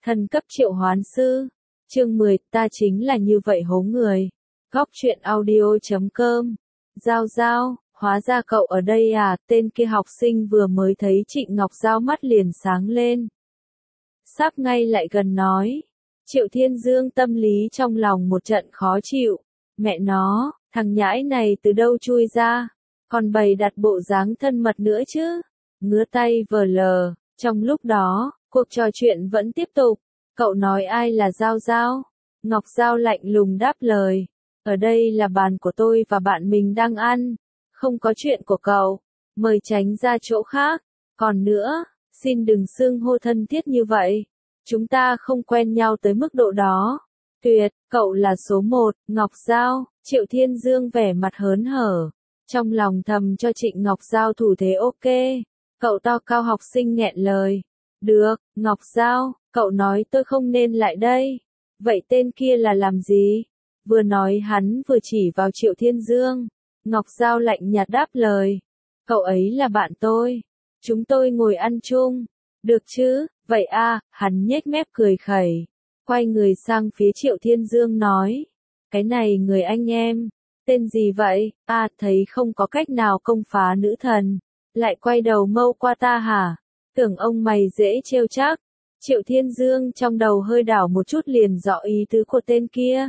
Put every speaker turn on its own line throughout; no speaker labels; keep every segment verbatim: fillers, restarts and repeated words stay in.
Thần cấp triệu hoán sư. Chương mười, ta chính là như vậy hố người. Góc truyện audio chấm com. Giao Giao, hóa ra cậu ở đây à, tên kia học sinh vừa mới thấy Trịnh Ngọc Giao mắt liền sáng lên. Sắp ngay lại gần nói. Triệu Thiên Dương tâm lý trong lòng một trận khó chịu. Mẹ nó, thằng nhãi này từ đâu chui ra, còn bày đặt bộ dáng thân mật nữa chứ. Ngứa tay vờ lờ, trong lúc đó, cuộc trò chuyện vẫn tiếp tục. Cậu nói ai là Giao Giao? Ngọc Giao lạnh lùng đáp lời. Ở đây là bàn của tôi và bạn mình đang ăn. Không có chuyện của cậu. Mời tránh ra chỗ khác. Còn nữa, xin đừng xưng hô thân thiết như vậy. Chúng ta không quen nhau tới mức độ đó. Tuyệt, cậu là số một, Ngọc Giao. Triệu Thiên Dương vẻ mặt hớn hở. Trong lòng thầm cho Trịnh Ngọc Giao thủ thế ok. Cậu to cao học sinh nghẹn lời. Được, Ngọc Giao, cậu nói tôi không nên lại đây. Vậy tên kia là làm gì? Vừa nói hắn vừa chỉ vào Triệu Thiên Dương. Ngọc Giao lạnh nhạt đáp lời. Cậu ấy là bạn tôi. Chúng tôi ngồi ăn chung. Được chứ, vậy a, hắn nhếch mép cười khẩy. Quay người sang phía Triệu Thiên Dương nói. Cái này người anh em. Tên gì vậy? A, thấy không có cách nào công phá nữ thần. Lại quay đầu mâu qua ta hả? Tưởng ông mày dễ trêu chắc. Triệu Thiên Dương trong đầu hơi đảo một chút liền rõ ý tứ của tên kia.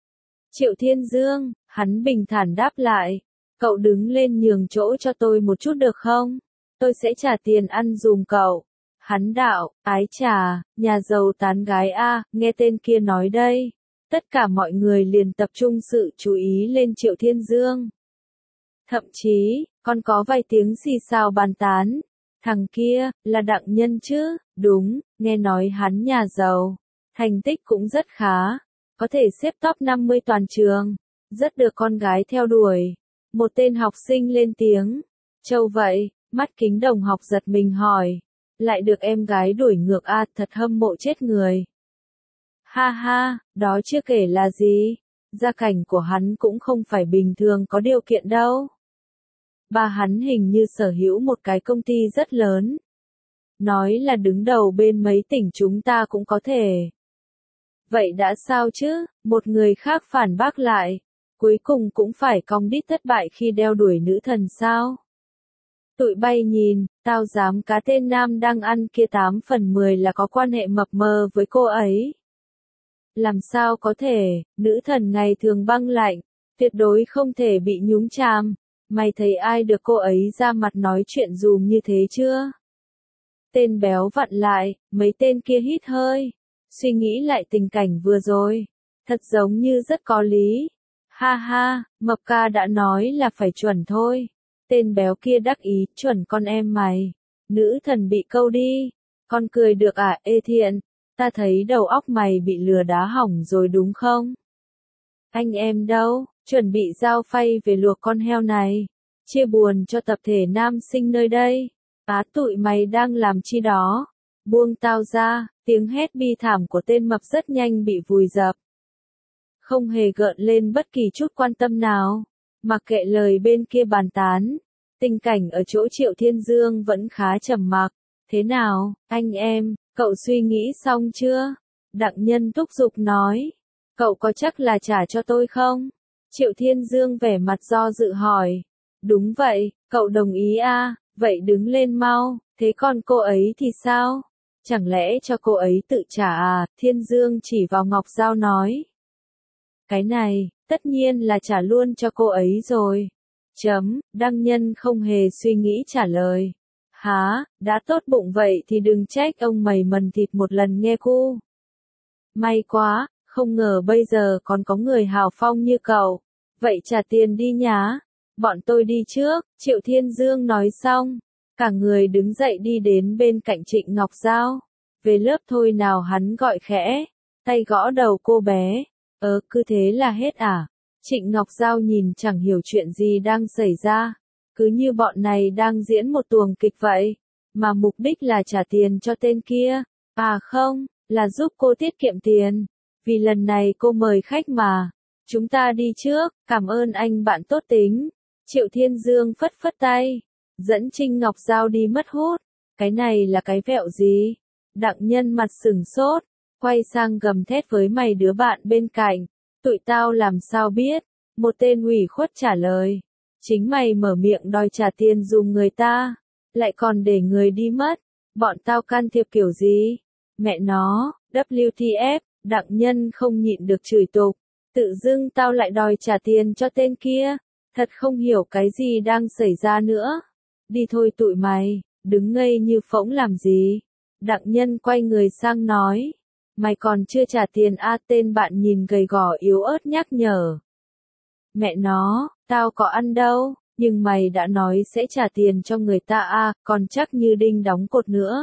Triệu Thiên Dương, hắn bình thản đáp lại. Cậu đứng lên nhường chỗ cho tôi một chút được không? Tôi sẽ trả tiền ăn dùm cậu. Hắn đạo, ái trà, nhà giàu tán gái a, nghe tên kia nói đây. Tất cả mọi người liền tập trung sự chú ý lên Triệu Thiên Dương. Thậm chí, còn có vài tiếng xì xào bàn tán. Thằng kia, là Đặng Nhân chứ, đúng, nghe nói hắn nhà giàu. Thành tích cũng rất khá. Có thể xếp top năm mươi toàn trường. Rất được con gái theo đuổi. Một tên học sinh lên tiếng. Châu vậy, mắt kính đồng học giật mình hỏi. Lại được em gái đuổi ngược a, thật hâm mộ chết người. Ha ha, đó chưa kể là gì. Gia cảnh của hắn cũng không phải bình thường có điều kiện đâu. Ba hắn hình như sở hữu một cái công ty rất lớn. Nói là đứng đầu bên mấy tỉnh chúng ta cũng có thể. Vậy đã sao chứ, một người khác phản bác lại. Cuối cùng cũng phải cong đít thất bại khi đeo đuổi nữ thần sao. Tụi bay nhìn, tao dám cá tên nam đang ăn kia tám phần mười là có quan hệ mập mờ với cô ấy. Làm sao có thể, nữ thần ngày thường băng lạnh, tuyệt đối không thể bị nhúng chàm. Mày thấy ai được cô ấy ra mặt nói chuyện dùm như thế chưa? Tên béo vặn lại, mấy tên kia hít hơi. Suy nghĩ lại tình cảnh vừa rồi. Thật giống như rất có lý. Ha ha, Mập ca đã nói là phải chuẩn thôi. Tên béo kia đắc ý, chuẩn con em mày. Nữ thần bị câu đi. Con cười được à, ê Thiện. Ta thấy đầu óc mày bị lừa đá hỏng rồi đúng không? Anh em đâu, chuẩn bị giao phay về luộc con heo này. Chia buồn cho tập thể nam sinh nơi đây. Á tụi mày đang làm chi đó. Buông tao ra, tiếng hét bi thảm của tên mập rất nhanh bị vùi dập. Không hề gợn lên bất kỳ chút quan tâm nào. Mặc kệ lời bên kia bàn tán. Tình cảnh ở chỗ Triệu Thiên Dương vẫn khá trầm mặc. Thế nào, anh em, cậu suy nghĩ xong chưa? Đặng Nhân thúc giục nói. Cậu có chắc là trả cho tôi không? Triệu Thiên Dương vẻ mặt do dự hỏi. Đúng vậy, cậu đồng ý à, vậy đứng lên mau, thế còn cô ấy thì sao? Chẳng lẽ cho cô ấy tự trả à? Thiên Dương chỉ vào Ngọc Giao nói. Cái này, tất nhiên là trả luôn cho cô ấy rồi. Chấm, Đăng Nhân không hề suy nghĩ trả lời. Hả, đã tốt bụng vậy thì đừng trách ông mày mần thịt một lần nghe cu. May quá, không ngờ bây giờ còn có người hào phong như cậu. Vậy trả tiền đi nhá. Bọn tôi đi trước, Triệu Thiên Dương nói xong. Cả người đứng dậy đi đến bên cạnh Trịnh Ngọc Giao. Về lớp thôi nào hắn gọi khẽ. Tay gõ đầu cô bé. Ờ, cứ thế là hết à? Trịnh Ngọc Giao nhìn chẳng hiểu chuyện gì đang xảy ra. Cứ như bọn này đang diễn một tuồng kịch vậy. Mà mục đích là trả tiền cho tên kia. À không, là giúp cô tiết kiệm tiền. Vì lần này cô mời khách mà. Chúng ta đi trước, cảm ơn anh bạn tốt tính. Triệu Thiên Dương phất phất tay. Dẫn Trinh Ngọc Giao đi mất hút. Cái này là cái vẹo gì? Đặng Nhân mặt sừng sốt. quay sang gầm thét với mày đứa bạn bên cạnh, tụi tao làm sao biết, một tên ủy khuất trả lời, chính mày mở miệng đòi trả tiền dùm người ta, lại còn để người đi mất, bọn tao can thiệp kiểu gì, mẹ nó, W T F, Đặng Nhân không nhịn được chửi tục, tự dưng tao lại đòi trả tiền cho tên kia, thật không hiểu cái gì đang xảy ra nữa, đi thôi tụi mày, đứng ngây như phỗng làm gì, Đặng Nhân quay người sang nói, mày còn chưa trả tiền a tên bạn nhìn gầy gò yếu ớt nhắc nhở. Mẹ nó, tao có ăn đâu, nhưng mày đã nói sẽ trả tiền cho người ta a, còn chắc như đinh đóng cột nữa.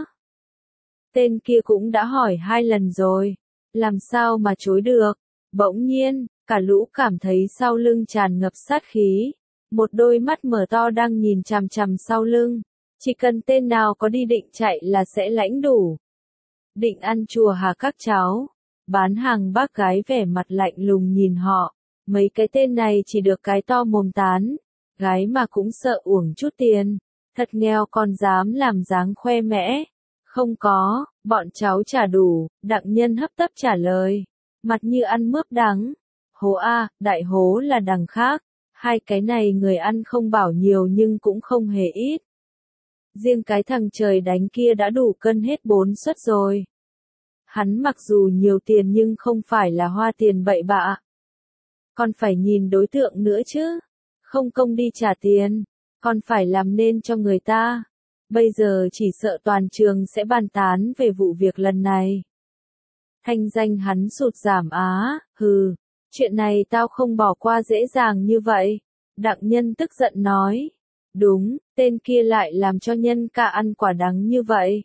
Tên kia cũng đã hỏi hai lần rồi, làm sao mà chối được, bỗng nhiên, cả lũ cảm thấy sau lưng tràn ngập sát khí, một đôi mắt mở to đang nhìn chằm chằm sau lưng, chỉ cần tên nào có đi định chạy là sẽ lãnh đủ. Định ăn chùa hả các cháu? Bán hàng bác gái vẻ mặt lạnh lùng nhìn họ, mấy cái tên này chỉ được cái to mồm tán, gái mà cũng sợ uổng chút tiền, thật nghèo còn dám làm dáng khoe mẽ. Không có, bọn cháu trả đủ, Đặng Nhân hấp tấp trả lời, mặt như ăn mướp đắng. Hố a, đại hố là đằng khác, hai cái này người ăn không bảo nhiều nhưng cũng không hề ít. Riêng cái thằng trời đánh kia đã đủ cân hết bốn suất rồi. Hắn mặc dù nhiều tiền nhưng không phải là hoa tiền bậy bạ. Còn phải nhìn đối tượng nữa chứ. Không công đi trả tiền, còn phải làm nên cho người ta. Bây giờ chỉ sợ toàn trường sẽ bàn tán về vụ việc lần này. Thanh danh hắn sụt giảm á, hừ, chuyện này tao không bỏ qua dễ dàng như vậy. Đặng Nhân tức giận nói. Đúng, tên kia lại làm cho Nhân ca ăn quả đắng như vậy.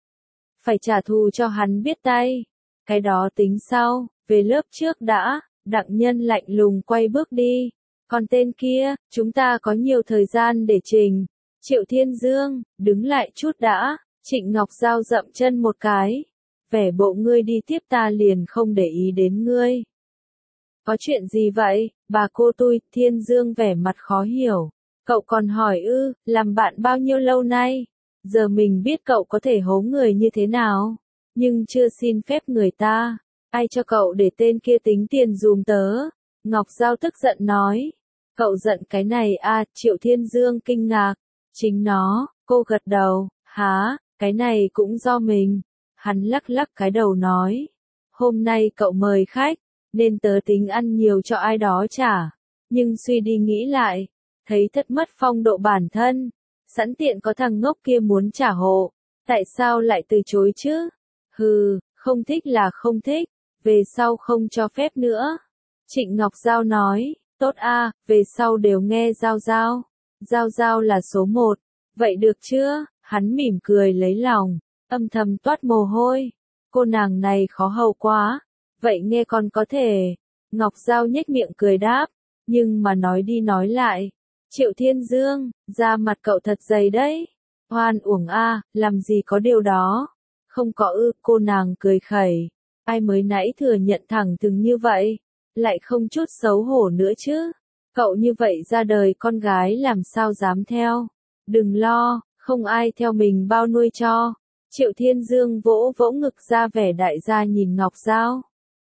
Phải trả thù cho hắn biết tay. Cái đó tính sau, về lớp trước đã, Đặng Nhân lạnh lùng quay bước đi. Còn tên kia, chúng ta có nhiều thời gian để trình. Triệu Thiên Dương, đứng lại chút đã, Trịnh Ngọc Giao dậm chân một cái. Vẻ bộ ngươi đi tiếp ta liền không để ý đến ngươi. Có chuyện gì vậy, bà cô tôi, Thiên Dương vẻ mặt khó hiểu. Cậu còn hỏi ư, làm bạn bao nhiêu lâu nay? Giờ mình biết cậu có thể hố người như thế nào, nhưng chưa xin phép người ta. Ai cho cậu để tên kia tính tiền dùm tớ? Ngọc Giao tức giận nói. Cậu giận cái này à, Triệu Thiên Dương kinh ngạc. Chính nó, cô gật đầu, há, cái này cũng do mình. Hắn lắc lắc cái đầu nói. Hôm nay cậu mời khách, nên tớ tính ăn nhiều cho ai đó trả. Nhưng suy đi nghĩ lại, thấy thất mất phong độ bản thân. Sẵn tiện có thằng ngốc kia muốn trả hộ, tại sao lại từ chối chứ? Hừ, không thích là không thích, về sau không cho phép nữa. Trịnh Ngọc Giao nói, tốt a, về sau đều nghe Giao Giao. Giao Giao là số một, vậy được chưa? Hắn mỉm cười lấy lòng, âm thầm toát mồ hôi. Cô nàng này khó hầu quá, vậy nghe còn có thể. Ngọc Giao nhếch miệng cười đáp, nhưng mà nói đi nói lại. Triệu Thiên Dương, da mặt cậu thật dày đấy. Hoan uổng a, làm gì có điều đó. Không có ư, cô nàng cười khẩy. Ai mới nãy thừa nhận thẳng thừng như vậy, lại không chút xấu hổ nữa chứ. Cậu như vậy ra đời con gái làm sao dám theo. Đừng lo, không ai theo mình bao nuôi cho. Triệu Thiên Dương vỗ vỗ ngực ra vẻ đại gia nhìn Ngọc Giao.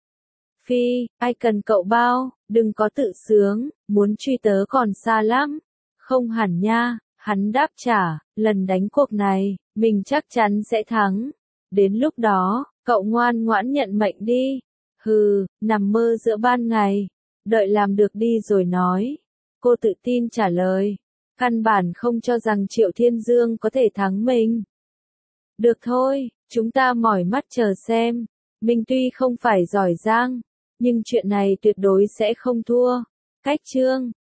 Phi, ai cần cậu bao, đừng có tự sướng, muốn truy tớ còn xa lắm. Không hẳn nha, hắn đáp trả, lần đánh cuộc này, mình chắc chắn sẽ thắng. Đến lúc đó, cậu ngoan ngoãn nhận mệnh đi. Hừ, nằm mơ giữa ban ngày, đợi làm được đi rồi nói. Cô tự tin trả lời, căn bản không cho rằng Triệu Thiên Dương có thể thắng mình. Được thôi, chúng ta mỏi mắt chờ xem. Mình tuy không phải giỏi giang, nhưng chuyện này tuyệt đối sẽ không thua. Cách chương